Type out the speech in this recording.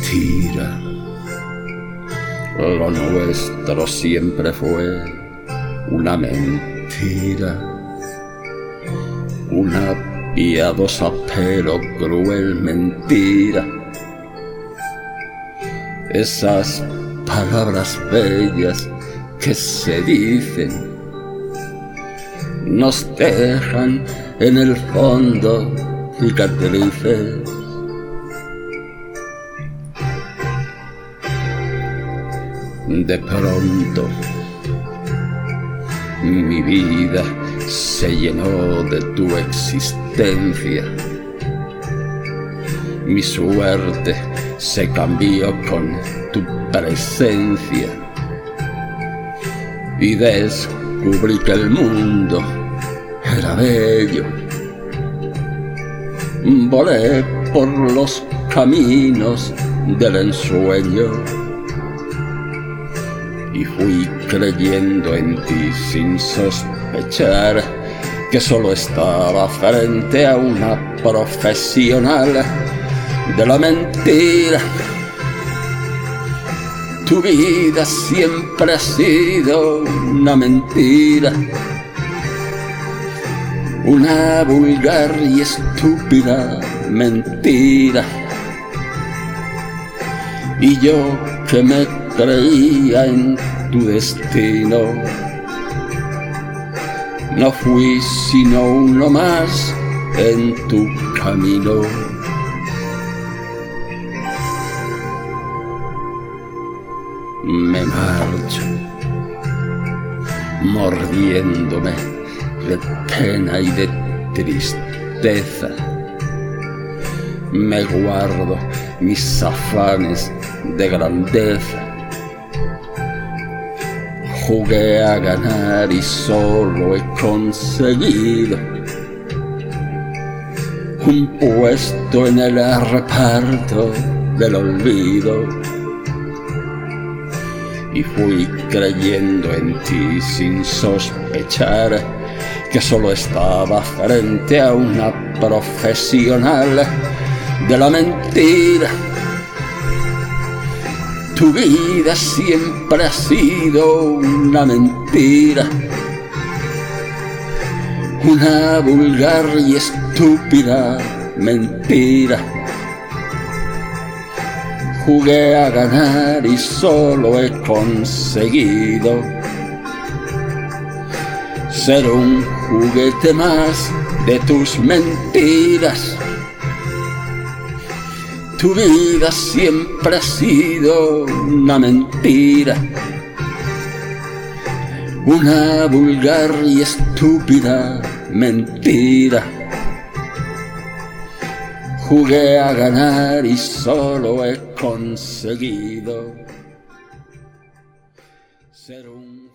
mentira. Lo nuestro siempre fue una mentira, una piadosa pero cruel mentira. Esas palabras bellas que se dicen nos dejan en el fondo cicatrices. De pronto mi vida se llenó de tu existencia. Mi suerte se cambió con tu presencia y descubrí que el mundo era bello. Volé por los caminos del ensueño y fui creyendo en ti sin sospechar que solo estaba frente a una profesional de la mentira. Tu vida siempre ha sido una mentira, una vulgar y estúpida mentira. Y yo que me creía en tu destino, no fui sino uno más en tu camino. Me marcho mordiéndome de pena y de tristeza. Me guardo mis afanes de grandeza. Jugué a ganar y solo he conseguido un puesto en el reparto del olvido. Y fui creyendo en ti sin sospechar que solo estaba frente a una profesional de la mentira. Tu vida siempre ha sido una mentira, una vulgar y estúpida mentira. Jugué a ganar y solo he conseguido ser un juguete más de tus mentiras. Tu vida siempre ha sido una mentira, una vulgar y estúpida mentira. Jugué a ganar y solo he conseguido ser un